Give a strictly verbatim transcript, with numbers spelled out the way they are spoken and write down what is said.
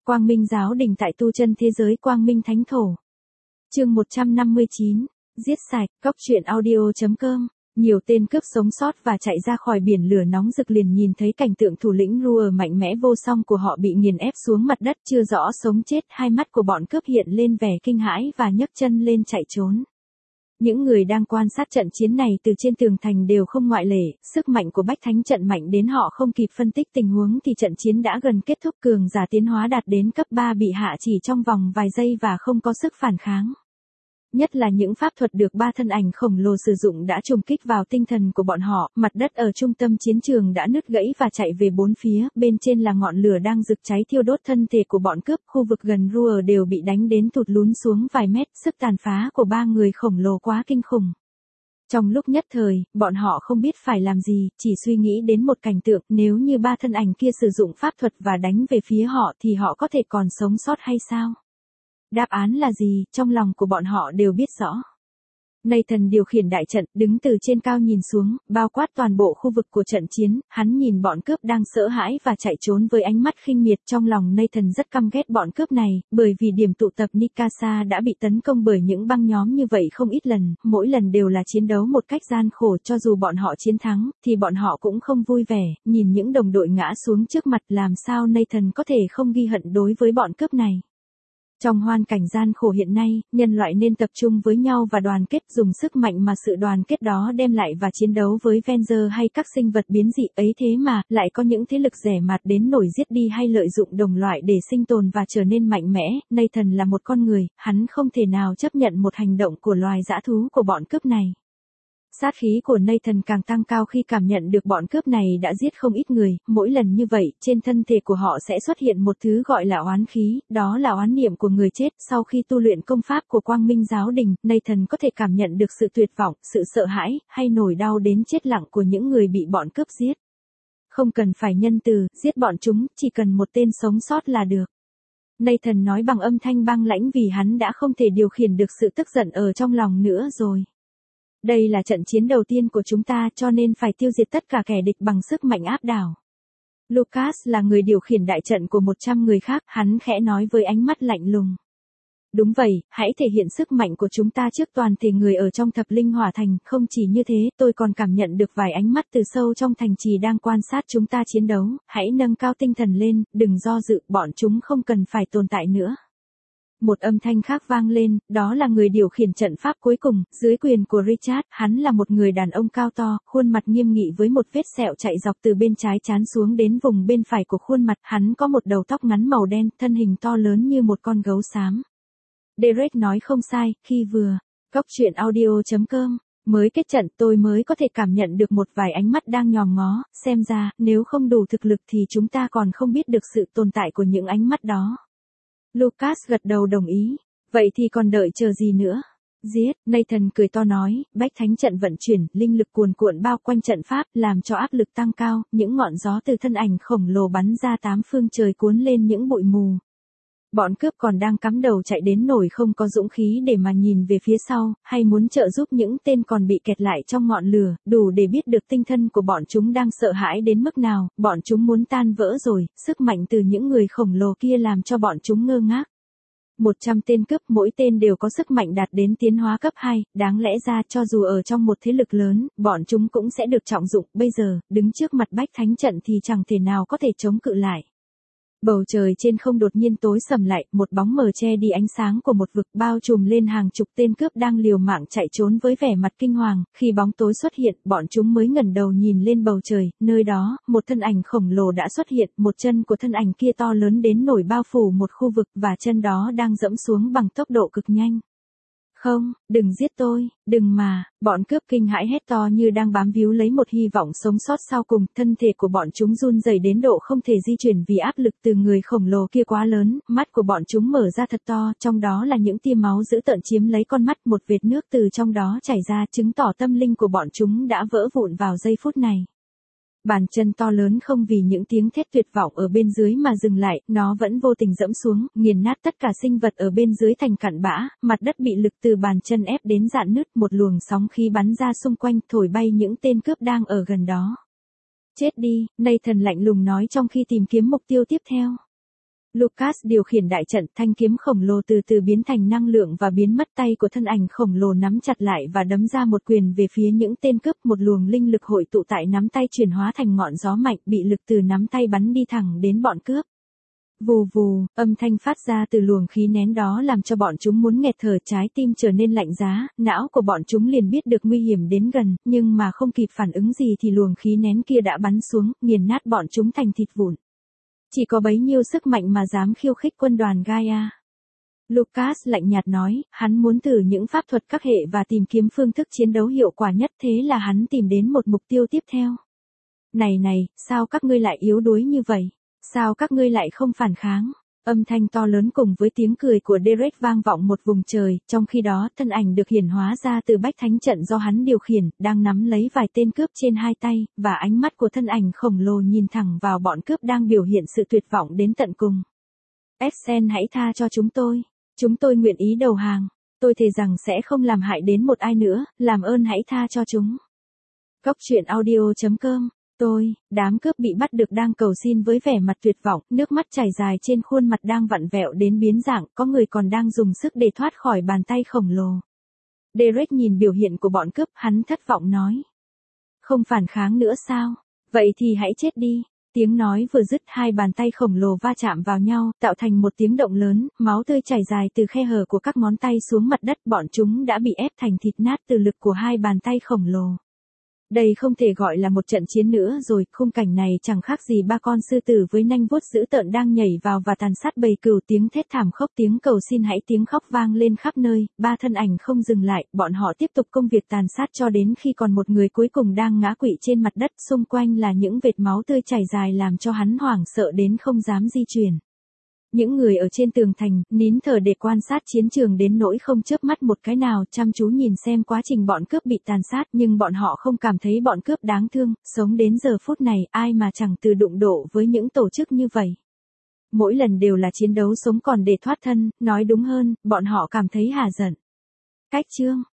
Quang Minh giáo đình tại tu chân thế giới Quang Minh Thánh Thổ. Chương một trăm năm mươi chín, giết sạch, cóc truyện audio.com. Nhiều tên cướp sống sót và chạy ra khỏi biển lửa nóng rực liền nhìn thấy cảnh tượng thủ lĩnh Ruhr mạnh mẽ vô song của họ bị nghiền ép xuống mặt đất chưa rõ sống chết, hai mắt của bọn cướp hiện lên vẻ kinh hãi và nhấc chân lên chạy trốn. Những người đang quan sát trận chiến này từ trên tường thành đều không ngoại lệ, sức mạnh của Bách Thánh trận mạnh đến họ không kịp phân tích tình huống thì trận chiến đã gần kết thúc, cường giả tiến hóa đạt đến cấp ba bị hạ chỉ trong vòng vài giây và không có sức phản kháng. Nhất là những pháp thuật được ba thân ảnh khổng lồ sử dụng đã trùng kích vào tinh thần của bọn họ, mặt đất ở trung tâm chiến trường đã nứt gãy và chạy về bốn phía, bên trên là ngọn lửa đang rực cháy thiêu đốt thân thể của bọn cướp, khu vực gần Ruhr đều bị đánh đến tụt lún xuống vài mét, sức tàn phá của ba người khổng lồ quá kinh khủng. Trong lúc nhất thời, bọn họ không biết phải làm gì, chỉ suy nghĩ đến một cảnh tượng, nếu như ba thân ảnh kia sử dụng pháp thuật và đánh về phía họ thì họ có thể còn sống sót hay sao? Đáp án là gì, trong lòng của bọn họ đều biết rõ. Nathan điều khiển đại trận, đứng từ trên cao nhìn xuống, bao quát toàn bộ khu vực của trận chiến, hắn nhìn bọn cướp đang sợ hãi và chạy trốn với ánh mắt khinh miệt. Trong lòng Nathan rất căm ghét bọn cướp này, bởi vì điểm tụ tập Nikasa đã bị tấn công bởi những băng nhóm như vậy không ít lần, mỗi lần đều là chiến đấu một cách gian khổ, cho dù bọn họ chiến thắng, thì bọn họ cũng không vui vẻ, nhìn những đồng đội ngã xuống trước mặt, làm sao Nathan có thể không ghi hận đối với bọn cướp này. Trong hoàn cảnh gian khổ hiện nay, nhân loại nên tập trung với nhau và đoàn kết, dùng sức mạnh mà sự đoàn kết đó đem lại và chiến đấu với Venger hay các sinh vật biến dị ấy, thế mà lại có những thế lực rẻ mạt đến nổi giết đi hay lợi dụng đồng loại để sinh tồn và trở nên mạnh mẽ. Nathan là một con người, hắn không thể nào chấp nhận một hành động của loài dã thú của bọn cướp này. Sát khí của Nathan càng tăng cao khi cảm nhận được bọn cướp này đã giết không ít người, mỗi lần như vậy, trên thân thể của họ sẽ xuất hiện một thứ gọi là oán khí, đó là oán niệm của người chết. Sau khi tu luyện công pháp của Quang Minh giáo đình, Nathan có thể cảm nhận được sự tuyệt vọng, sự sợ hãi, hay nỗi đau đến chết lặng của những người bị bọn cướp giết. Không cần phải nhân từ, giết bọn chúng, chỉ cần một tên sống sót là được. Nathan nói bằng âm thanh băng lãnh vì hắn đã không thể điều khiển được sự tức giận ở trong lòng nữa rồi. Đây là trận chiến đầu tiên của chúng ta, cho nên phải tiêu diệt tất cả kẻ địch bằng sức mạnh áp đảo. Lucas là người điều khiển đại trận của một trăm người khác, hắn khẽ nói với ánh mắt lạnh lùng. Đúng vậy, hãy thể hiện sức mạnh của chúng ta trước toàn thể người ở trong thập linh hỏa thành, không chỉ như thế, tôi còn cảm nhận được vài ánh mắt từ sâu trong thành trì đang quan sát chúng ta chiến đấu, hãy nâng cao tinh thần lên, đừng do dự, bọn chúng không cần phải tồn tại nữa. Một âm thanh khác vang lên, đó là người điều khiển trận pháp cuối cùng, dưới quyền của Richard, hắn là một người đàn ông cao to, khuôn mặt nghiêm nghị với một vết sẹo chạy dọc từ bên trái trán xuống đến vùng bên phải của khuôn mặt, hắn có một đầu tóc ngắn màu đen, thân hình to lớn như một con gấu xám. Derek nói không sai, khi vừa, cóc truyện audio.com, mới kết trận tôi mới có thể cảm nhận được một vài ánh mắt đang nhòm ngó, xem ra, nếu không đủ thực lực thì chúng ta còn không biết được sự tồn tại của những ánh mắt đó. Lucas gật đầu đồng ý. Vậy thì còn đợi chờ gì nữa? Giết, Nathan cười to nói, Bách Thánh trận vận chuyển, linh lực cuồn cuộn bao quanh trận pháp, làm cho áp lực tăng cao, những ngọn gió từ thân ảnh khổng lồ bắn ra tám phương trời cuốn lên những bụi mù. Bọn cướp còn đang cắm đầu chạy đến nổi không có dũng khí để mà nhìn về phía sau, hay muốn trợ giúp những tên còn bị kẹt lại trong ngọn lửa, đủ để biết được tinh thần của bọn chúng đang sợ hãi đến mức nào, bọn chúng muốn tan vỡ rồi, sức mạnh từ những người khổng lồ kia làm cho bọn chúng ngơ ngác. một trăm tên cướp, mỗi tên đều có sức mạnh đạt đến tiến hóa cấp hai, đáng lẽ ra cho dù ở trong một thế lực lớn, bọn chúng cũng sẽ được trọng dụng, bây giờ, đứng trước mặt Bách Thánh trận thì chẳng thể nào có thể chống cự lại. Bầu trời trên không đột nhiên tối sầm lại, một bóng mờ che đi ánh sáng của một vực bao trùm lên hàng chục tên cướp đang liều mạng chạy trốn với vẻ mặt kinh hoàng. Khi bóng tối xuất hiện, bọn chúng mới ngẩng đầu nhìn lên bầu trời, nơi đó, một thân ảnh khổng lồ đã xuất hiện, một chân của thân ảnh kia to lớn đến nổi bao phủ một khu vực và chân đó đang dẫm xuống bằng tốc độ cực nhanh. Không, đừng giết tôi, đừng mà, bọn cướp kinh hãi hét to như đang bám víu lấy một hy vọng sống sót sau cùng, thân thể của bọn chúng run rẩy đến độ không thể di chuyển vì áp lực từ người khổng lồ kia quá lớn, mắt của bọn chúng mở ra thật to, trong đó là những tia máu dữ tợn chiếm lấy con mắt, một vệt nước từ trong đó chảy ra, chứng tỏ tâm linh của bọn chúng đã vỡ vụn vào giây phút này. Bàn chân to lớn không vì những tiếng thét tuyệt vọng ở bên dưới mà dừng lại, nó vẫn vô tình dẫm xuống, nghiền nát tất cả sinh vật ở bên dưới thành cặn bã, mặt đất bị lực từ bàn chân ép đến rạn nứt, một luồng sóng khí bắn ra xung quanh, thổi bay những tên cướp đang ở gần đó. Chết đi, Nathan lạnh lùng nói trong khi tìm kiếm mục tiêu tiếp theo. Lucas điều khiển đại trận, thanh kiếm khổng lồ từ từ biến thành năng lượng và biến mất, tay của thân ảnh khổng lồ nắm chặt lại và đấm ra một quyền về phía những tên cướp, một luồng linh lực hội tụ tại nắm tay chuyển hóa thành ngọn gió mạnh, bị lực từ nắm tay bắn đi thẳng đến bọn cướp. Vù vù, âm thanh phát ra từ luồng khí nén đó làm cho bọn chúng muốn nghẹt thở, trái tim trở nên lạnh giá, não của bọn chúng liền biết được nguy hiểm đến gần, nhưng mà không kịp phản ứng gì thì luồng khí nén kia đã bắn xuống, nghiền nát bọn chúng thành thịt vụn. Chỉ có bấy nhiêu sức mạnh mà dám khiêu khích quân đoàn Gaia. Lucas lạnh nhạt nói, hắn muốn thử những pháp thuật các hệ và tìm kiếm phương thức chiến đấu hiệu quả nhất, thế là hắn tìm đến một mục tiêu tiếp theo. Này này, sao các ngươi lại yếu đuối như vậy? Sao các ngươi lại không phản kháng? Âm thanh to lớn cùng với tiếng cười của Derek vang vọng một vùng trời, trong khi đó thân ảnh được hiển hóa ra từ bách thánh trận do hắn điều khiển, đang nắm lấy vài tên cướp trên hai tay, và ánh mắt của thân ảnh khổng lồ nhìn thẳng vào bọn cướp đang biểu hiện sự tuyệt vọng đến tận cùng. Exen, hãy tha cho chúng tôi. Chúng tôi nguyện ý đầu hàng. Tôi thề rằng sẽ không làm hại đến một ai nữa, làm ơn hãy tha cho chúng. Cốc truyện audio chấm com. Tôi, đám cướp bị bắt được đang cầu xin với vẻ mặt tuyệt vọng, nước mắt chảy dài trên khuôn mặt đang vặn vẹo đến biến dạng, có người còn đang dùng sức để thoát khỏi bàn tay khổng lồ. Derek nhìn biểu hiện của bọn cướp, hắn thất vọng nói. Không phản kháng nữa sao? Vậy thì hãy chết đi. Tiếng nói vừa dứt, hai bàn tay khổng lồ va chạm vào nhau, tạo thành một tiếng động lớn, máu tươi chảy dài từ khe hở của các ngón tay xuống mặt đất, bọn chúng đã bị ép thành thịt nát từ lực của hai bàn tay khổng lồ. Đây không thể gọi là một trận chiến nữa rồi, khung cảnh này chẳng khác gì ba con sư tử với nanh vuốt dữ tợn đang nhảy vào và tàn sát bầy cừu, tiếng thét thảm khốc, tiếng cầu xin hãy, tiếng khóc vang lên khắp nơi, ba thân ảnh không dừng lại, bọn họ tiếp tục công việc tàn sát cho đến khi còn một người cuối cùng đang ngã quỵ trên mặt đất, xung quanh là những vệt máu tươi chảy dài làm cho hắn hoảng sợ đến không dám di chuyển. Những người ở trên tường thành, nín thở để quan sát chiến trường đến nỗi không chớp mắt một cái nào, chăm chú nhìn xem quá trình bọn cướp bị tàn sát, nhưng bọn họ không cảm thấy bọn cướp đáng thương, sống đến giờ phút này, ai mà chẳng từ đụng độ với những tổ chức như vậy. Mỗi lần đều là chiến đấu sống còn để thoát thân, nói đúng hơn, bọn họ cảm thấy hả giận. Cách chương